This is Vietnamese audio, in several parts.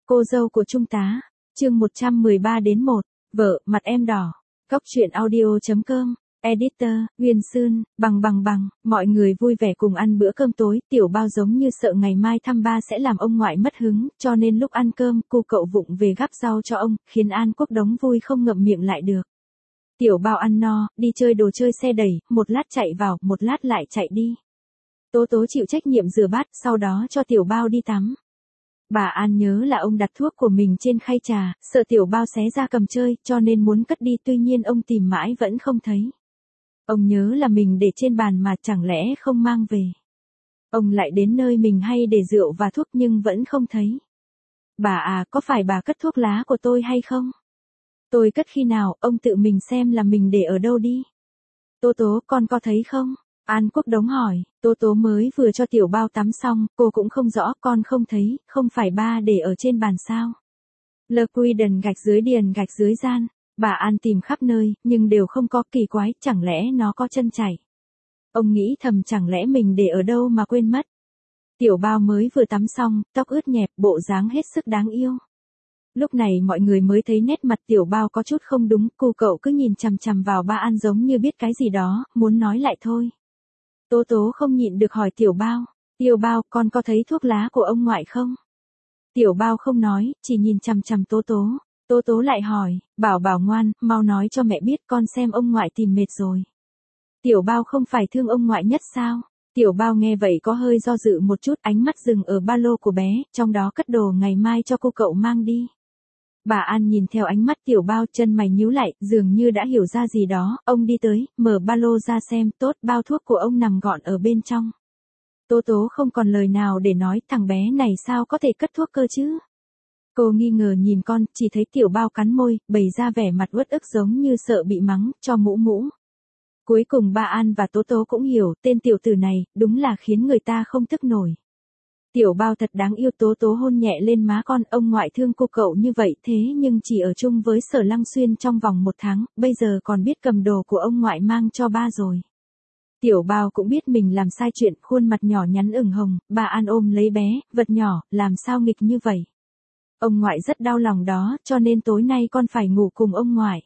Cô dâu của Trung tá, chương 113-1, vợ, mặt em đỏ. Góc truyện audio.com, editor, Nguyên Sương, bằng, mọi người vui vẻ cùng ăn bữa cơm tối, Tiểu Bao giống như sợ ngày mai thăm ba sẽ làm ông ngoại mất hứng, cho nên lúc ăn cơm, cô cậu vụng về gắp rau cho ông, khiến An Quốc Đống vui không ngậm miệng lại được. Tiểu Bao ăn no, đi chơi đồ chơi xe đẩy, một lát chạy vào, một lát lại chạy đi. Tố Tố chịu trách nhiệm rửa bát, sau đó cho Tiểu Bao đi tắm. Bà An nhớ là ông đặt thuốc của mình trên khay trà, sợ Tiểu Bao xé ra cầm chơi, cho nên muốn cất đi, tuy nhiên ông tìm mãi vẫn không thấy. Ông nhớ là mình để trên bàn mà chẳng lẽ không mang về. Ông lại đến nơi mình hay để rượu và thuốc nhưng vẫn không thấy. Bà à, có phải bà cất thuốc lá của tôi hay không? Tôi cất khi nào, ông tự mình xem là mình để ở đâu đi. Tố Tố, con có thấy không? An Quốc Đống hỏi, Tố Tố mới vừa cho Tiểu Bao tắm xong, cô cũng không rõ, con không thấy, không phải ba để ở trên bàn sao? Lơ quy đần gạch dưới điền gạch dưới gian, bà An tìm khắp nơi, nhưng đều không có, kỳ quái, chẳng lẽ nó có chân chảy? Ông nghĩ thầm chẳng lẽ mình để ở đâu mà quên mất? Tiểu Bao mới vừa tắm xong, tóc ướt nhẹp, bộ dáng hết sức đáng yêu. Lúc này mọi người mới thấy nét mặt Tiểu Bao có chút không đúng, cô cậu cứ nhìn chằm chằm vào ba An giống như biết cái gì đó, muốn nói lại thôi. Tố Tố không nhịn được hỏi Tiểu Bao, Tiểu Bao, con có thấy thuốc lá của ông ngoại không? Tiểu Bao không nói, chỉ nhìn chằm chằm Tố Tố. Tố Tố lại hỏi, Bảo Bảo ngoan, mau nói cho mẹ biết con xem ông ngoại tìm mệt rồi. Tiểu Bao không phải thương ông ngoại nhất sao? Tiểu Bao nghe vậy có hơi do dự một chút, ánh mắt dừng ở ba lô của bé, trong đó cất đồ ngày mai cho cô cậu mang đi. Bà An nhìn theo ánh mắt Tiểu Bao, chân mày nhíu lại, dường như đã hiểu ra gì đó, ông đi tới, mở ba lô ra xem, tốt, bao thuốc của ông nằm gọn ở bên trong. Tố Tố không còn lời nào để nói, thằng bé này sao có thể cất thuốc cơ chứ? Cô nghi ngờ nhìn con, chỉ thấy Tiểu Bao cắn môi, bày ra vẻ mặt uất ức giống như sợ bị mắng, cho mũ. Cuối cùng ba An và Tố Tố cũng hiểu, tên tiểu tử này, đúng là khiến người ta không tức nổi. Tiểu Bao thật đáng yêu, Tố Tố hôn nhẹ lên má con, ông ngoại thương cô cậu như vậy thế nhưng chỉ ở chung với Sở Lăng Xuyên trong vòng 1 tháng, bây giờ còn biết cầm đồ của ông ngoại mang cho ba rồi. Tiểu Bao cũng biết mình làm sai chuyện, khuôn mặt nhỏ nhắn ửng hồng, bà An ôm lấy bé, vật nhỏ, làm sao nghịch như vậy. Ông ngoại rất đau lòng đó, cho nên tối nay con phải ngủ cùng ông ngoại.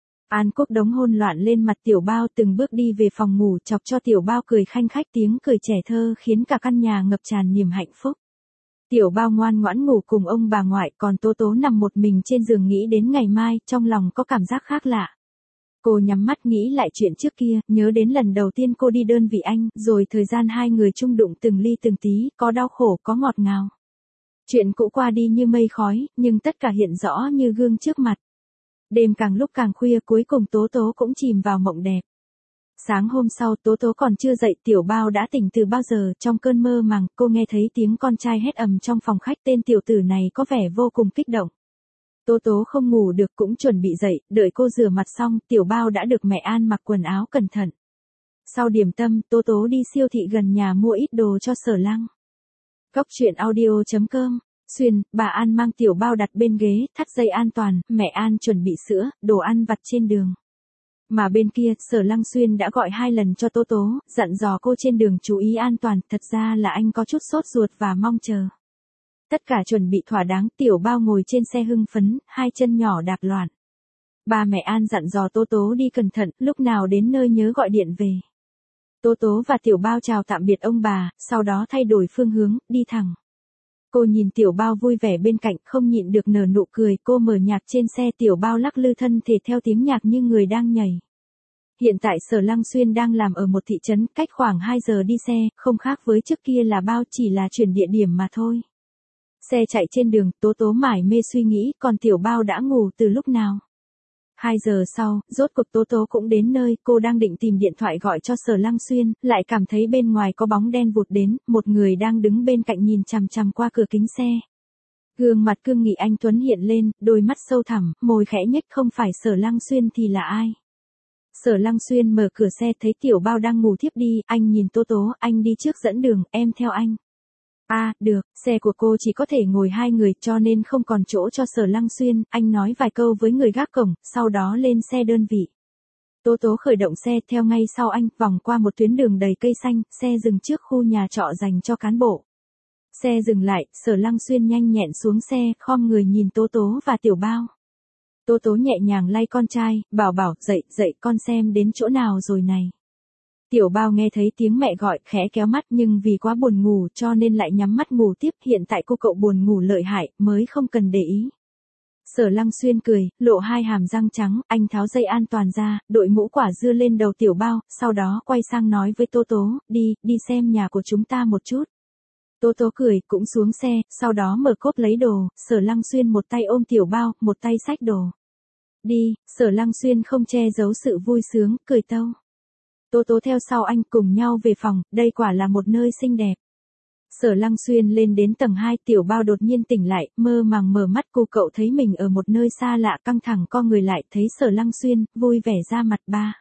An Quốc Đống hôn loạn lên mặt Tiểu Bao, từng bước đi về phòng ngủ, chọc cho Tiểu Bao cười khanh khách, tiếng cười trẻ thơ khiến cả căn nhà ngập tràn niềm hạnh phúc. Tiểu Bao ngoan ngoãn ngủ cùng ông bà ngoại, còn Tố Tố nằm một mình trên giường nghĩ đến ngày mai, trong lòng có cảm giác khác lạ. Cô nhắm mắt nghĩ lại chuyện trước kia, nhớ đến lần đầu tiên cô đi đơn vị anh, rồi thời gian hai người chung đụng từng ly từng tí, có đau khổ, có ngọt ngào. Chuyện cũ qua đi như mây khói, nhưng tất cả hiện rõ như gương trước mặt. Đêm càng lúc càng khuya, cuối cùng Tố Tố cũng chìm vào mộng đẹp. Sáng hôm sau Tố Tố còn chưa dậy, Tiểu Bao đã tỉnh từ bao giờ, trong cơn mơ màng, cô nghe thấy tiếng con trai hét ầm trong phòng khách, tên tiểu tử này có vẻ vô cùng kích động. Tố Tố không ngủ được cũng chuẩn bị dậy, đợi cô rửa mặt xong, Tiểu Bao đã được mẹ An mặc quần áo cẩn thận. Sau điểm tâm, Tố Tố đi siêu thị gần nhà mua ít đồ cho Sở Lăng. Góc truyện audio.com. Xuyên, bà An mang Tiểu Bao đặt bên ghế, thắt dây an toàn, mẹ An chuẩn bị sữa, đồ ăn vặt trên đường. Mà bên kia, Sở Lăng Xuyên đã gọi 2 lần cho Tố Tố, dặn dò cô trên đường chú ý an toàn, thật ra là anh có chút sốt ruột và mong chờ. Tất cả chuẩn bị thỏa đáng, Tiểu Bao ngồi trên xe hưng phấn, 2 chân nhỏ đạp loạn. Ba mẹ An dặn dò Tố Tố đi cẩn thận, lúc nào đến nơi nhớ gọi điện về. Tố Tố và Tiểu Bao chào tạm biệt ông bà, sau đó thay đổi phương hướng, đi thẳng. Cô nhìn Tiểu Bao vui vẻ bên cạnh, không nhịn được nở nụ cười, cô mở nhạc trên xe, Tiểu Bao lắc lư thân thể theo tiếng nhạc như người đang nhảy. Hiện tại Sở Lăng Xuyên đang làm ở một thị trấn, cách khoảng 2 giờ đi xe, không khác với trước kia là Bao chỉ là chuyển địa điểm mà thôi. Xe chạy trên đường, Tố Tố mải mê suy nghĩ, còn Tiểu Bao đã ngủ từ lúc nào. 2 giờ sau, rốt cuộc Tố Tố cũng đến nơi, cô đang định tìm điện thoại gọi cho Sở Lăng Xuyên, lại cảm thấy bên ngoài có bóng đen vụt đến, một người đang đứng bên cạnh nhìn chằm chằm qua cửa kính xe. Gương mặt cương nghị anh tuấn hiện lên, đôi mắt sâu thẳm, môi khẽ nhếch, không phải Sở Lăng Xuyên thì là ai? Sở Lăng Xuyên mở cửa xe thấy Tiểu Bao đang ngủ thiếp đi, anh nhìn Tố Tố, anh đi trước dẫn đường, em theo anh. À, được, xe của cô chỉ có thể ngồi 2 người cho nên không còn chỗ cho Sở Lăng Xuyên, anh nói vài câu với người gác cổng, sau đó lên xe đơn vị. Tố Tố khởi động xe theo ngay sau anh, vòng qua một tuyến đường đầy cây xanh, xe dừng trước khu nhà trọ dành cho cán bộ. Xe dừng lại, Sở Lăng Xuyên nhanh nhẹn xuống xe, khom người nhìn Tố Tố và Tiểu Bao. Tố Tố nhẹ nhàng lay con trai, bảo bảo, dậy, dậy, con xem đến chỗ nào rồi này. Tiểu Bao nghe thấy tiếng mẹ gọi, khẽ kéo mắt nhưng vì quá buồn ngủ cho nên lại nhắm mắt ngủ tiếp. Hiện tại cô cậu buồn ngủ lợi hại, mới không cần để ý. Sở Lăng Xuyên cười, lộ hai hàm răng trắng, anh tháo dây an toàn ra, đội mũ quả dưa lên đầu Tiểu Bao, sau đó quay sang nói với Tố Tố, đi xem nhà của chúng ta một chút. Tố Tố cười, cũng xuống xe, sau đó mở cốp lấy đồ, Sở Lăng Xuyên một tay ôm Tiểu Bao, một tay xách đồ. Đi, Sở Lăng Xuyên không che giấu sự vui sướng, cười tâu. Tố Tố theo sau anh cùng nhau về phòng, đây quả là một nơi xinh đẹp. Sở Lăng Xuyên lên đến tầng 2, Tiểu Bao đột nhiên tỉnh lại, mơ màng mở mắt, cô cậu thấy mình ở một nơi xa lạ, căng thẳng co người lại, thấy Sở Lăng Xuyên, vui vẻ ra mặt ba.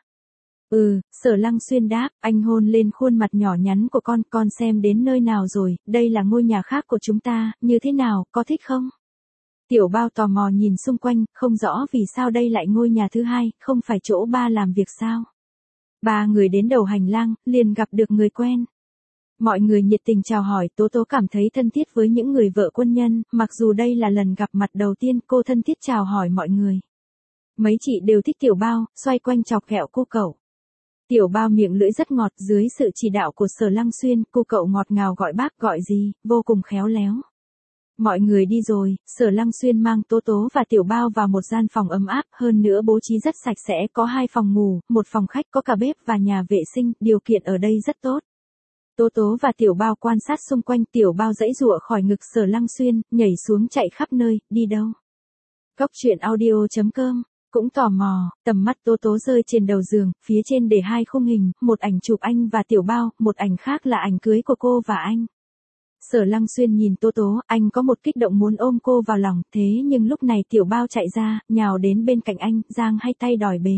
Sở Lăng Xuyên đáp, anh hôn lên khuôn mặt nhỏ nhắn của con xem đến nơi nào rồi, đây là ngôi nhà khác của chúng ta, như thế nào, có thích không? Tiểu Bao tò mò nhìn xung quanh, không rõ vì sao đây lại ngôi nhà thứ hai, không phải chỗ ba làm việc sao? Ba người đến đầu hành lang, liền gặp được người quen. Mọi người nhiệt tình chào hỏi, Tố Tố cảm thấy thân thiết với những người vợ quân nhân, mặc dù đây là lần gặp mặt đầu tiên, cô thân thiết chào hỏi mọi người. Mấy chị đều thích Tiểu Bao, xoay quanh chọc ghẹo cô cậu. Tiểu Bao miệng lưỡi rất ngọt, dưới sự chỉ đạo của Sở Lăng Xuyên, cô cậu ngọt ngào gọi bác gọi gì, vô cùng khéo léo. Mọi người đi rồi, Sở Lăng Xuyên mang Tố Tố và Tiểu Bao vào một gian phòng ấm áp, hơn nữa bố trí rất sạch sẽ, có 2 phòng ngủ, 1 phòng khách, có cả bếp và nhà vệ sinh, điều kiện ở đây rất tốt. Tố Tố và Tiểu Bao quan sát xung quanh, Tiểu Bao giãy giụa khỏi ngực Sở Lăng Xuyên, nhảy xuống chạy khắp nơi, đi đâu? Cóc truyện audio.com. Cũng tò mò, tầm mắt Tố Tố rơi trên đầu giường, phía trên để 2 khung hình, một ảnh chụp anh và Tiểu Bao, một ảnh khác là ảnh cưới của cô và anh. Sở Lăng Xuyên nhìn Tố Tố, anh có một kích động muốn ôm cô vào lòng, thế nhưng lúc này Tiểu Bao chạy ra, nhào đến bên cạnh anh, giang hai tay đòi bế.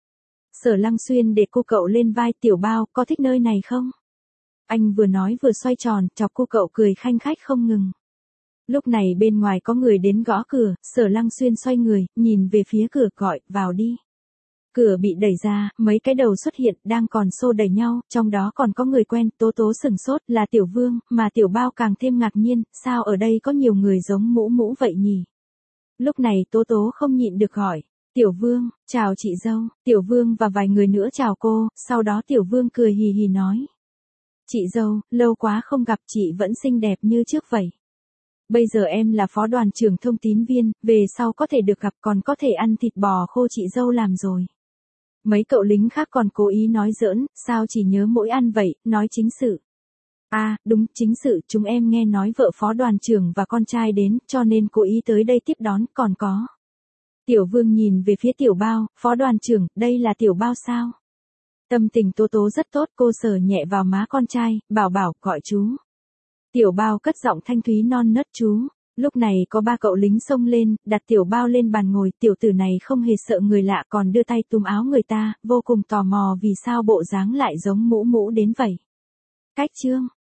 Sở Lăng Xuyên để cô cậu lên vai, Tiểu Bao, có thích nơi này không? Anh vừa nói vừa xoay tròn, chọc cô cậu cười khanh khách không ngừng. Lúc này bên ngoài có người đến gõ cửa, Sở Lăng Xuyên xoay người, nhìn về phía cửa gọi, vào đi. Cửa bị đẩy ra, mấy cái đầu xuất hiện, đang còn xô đẩy nhau, trong đó còn có người quen, Tố Tố sửng sốt, là Tiểu Vương, mà Tiểu Bao càng thêm ngạc nhiên, sao ở đây có nhiều người giống mũ mũ vậy nhỉ? Lúc này Tố Tố không nhịn được hỏi, Tiểu Vương, chào chị dâu, Tiểu Vương và vài người nữa chào cô, sau đó Tiểu Vương cười hì hì nói. Chị dâu, lâu quá không gặp, chị vẫn xinh đẹp như trước vậy. Bây giờ em là phó đoàn trưởng thông tín viên, về sau có thể được gặp, còn có thể ăn thịt bò khô chị dâu làm rồi. Mấy cậu lính khác còn cố ý nói giỡn, sao chỉ nhớ mỗi ăn vậy, nói chính sự. À, đúng, chính sự, chúng em nghe nói vợ phó đoàn trưởng và con trai đến, cho nên cố ý tới đây tiếp đón, còn có. Tiểu Vương nhìn về phía Tiểu Bao, phó đoàn trưởng, đây là Tiểu Bao sao? Tâm tình Tố Tố rất tốt, cô sờ nhẹ vào má con trai, bảo bảo, gọi chú. Tiểu Bao cất giọng thanh thúy non nớt chú. Lúc này có 3 cậu lính xông lên, đặt Tiểu Bao lên bàn ngồi, tiểu tử này không hề sợ người lạ còn đưa tay túm áo người ta, vô cùng tò mò vì sao bộ dáng lại giống mũ mũ đến vậy. Cách chương.